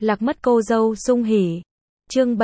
Lạc mất cô dâu sung hỉ. Chương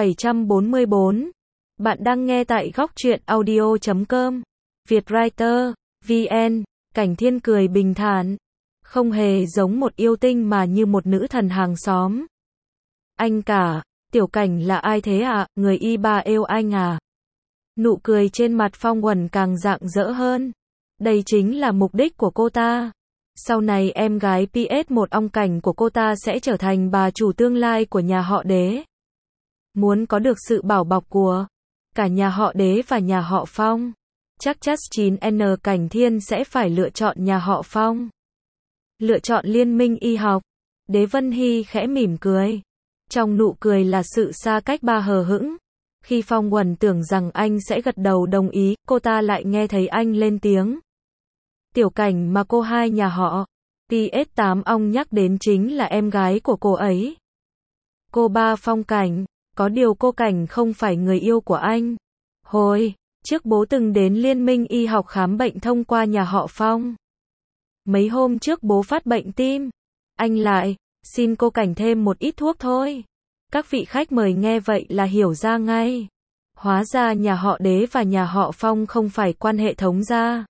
744. Bạn đang nghe tại góc truyện audio.com. Vietwriter, VN. Cảnh Thiên cười bình thản. Không hề giống một yêu tinh mà như một nữ thần hàng xóm. Anh cả, Tiểu Cảnh là ai thế ạ? Người y ba yêu anh à? Nụ cười trên mặt Phong Uẩn càng rạng rỡ hơn. Đây chính là mục đích của cô ta. Sau này em gái PS1 Ong Cảnh của cô ta sẽ trở thành bà chủ tương lai của nhà họ Đế. Muốn có được sự bảo bọc của cả nhà họ Đế và nhà họ Phong, chắc 9N Cảnh Thiên sẽ phải lựa chọn nhà họ Phong. Lựa chọn liên minh y học. Đế Vân Hy khẽ mỉm cười. Trong nụ cười là sự xa cách ba hờ hững. Khi Phong Uẩn tưởng rằng anh sẽ gật đầu đồng ý, cô ta lại nghe thấy anh lên tiếng. Tiểu Cảnh mà cô hai nhà họ PS8 Ong nhắc đến chính là em gái của cô ấy. Cô ba Phong Cảnh, có điều cô Cảnh không phải người yêu của anh. Hồi trước bố từng đến Liên minh y học khám bệnh thông qua nhà họ Phong. Mấy hôm trước bố phát bệnh tim. Anh lại xin cô Cảnh thêm một ít thuốc thôi. Các vị khách mời nghe vậy là hiểu ra ngay. Hóa ra nhà họ Đế và nhà họ Phong không phải quan hệ thống gia.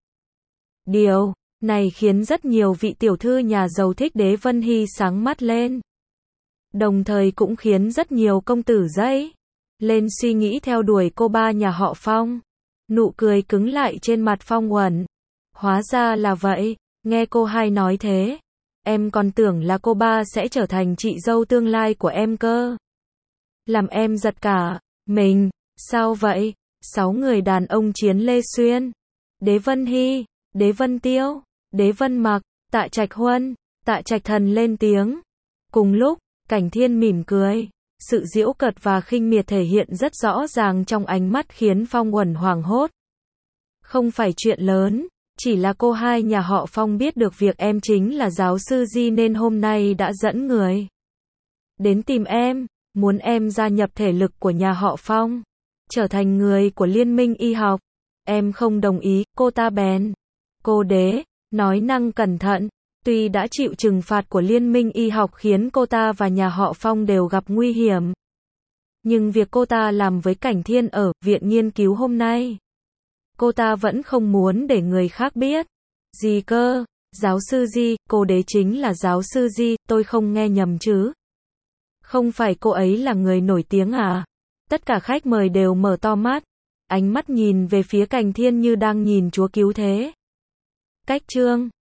Điều này khiến rất nhiều vị tiểu thư nhà giàu thích Đế Vân Hy sáng mắt lên. Đồng thời cũng khiến rất nhiều công tử dãy lên suy nghĩ theo đuổi cô ba nhà họ Phong. Nụ cười cứng lại trên mặt Phong Uẩn. Hóa ra là vậy, nghe cô hai nói thế, em còn tưởng là cô ba sẽ trở thành chị dâu tương lai của em cơ. Làm em giật cả mình. Sao vậy? 6 người đàn ông chiến Lê Xuyên, Đế Vân Hy, Đế Vân Tiêu, Đế Vân Mặc, Tạ Trạch Huân, Tạ Trạch Thần lên tiếng. Cùng lúc, Cảnh Thiên mỉm cười. Sự giễu cợt và khinh miệt thể hiện rất rõ ràng trong ánh mắt khiến Phong Uẩn hoảng hốt. Không phải chuyện lớn, chỉ là cô hai nhà họ Phong biết được việc em chính là giáo sư Di nên hôm nay đã dẫn người đến tìm em, muốn em gia nhập thể lực của nhà họ Phong, trở thành người của Liên minh y học. Em không đồng ý, cô ta bèn. Cô Đế, nói năng cẩn thận. Tuy đã chịu trừng phạt của Liên minh y học khiến cô ta và nhà họ Phong đều gặp nguy hiểm, nhưng việc cô ta làm với Cảnh Thiên ở viện nghiên cứu hôm nay, cô ta vẫn không muốn để người khác biết. Gì cơ? Giáo sư Di, cô Đế chính là giáo sư Di, tôi không nghe nhầm chứ? Không phải cô ấy là người nổi tiếng à? Tất cả khách mời đều mở to mắt, ánh mắt nhìn về phía Cảnh Thiên như đang nhìn chúa cứu thế. Cách chương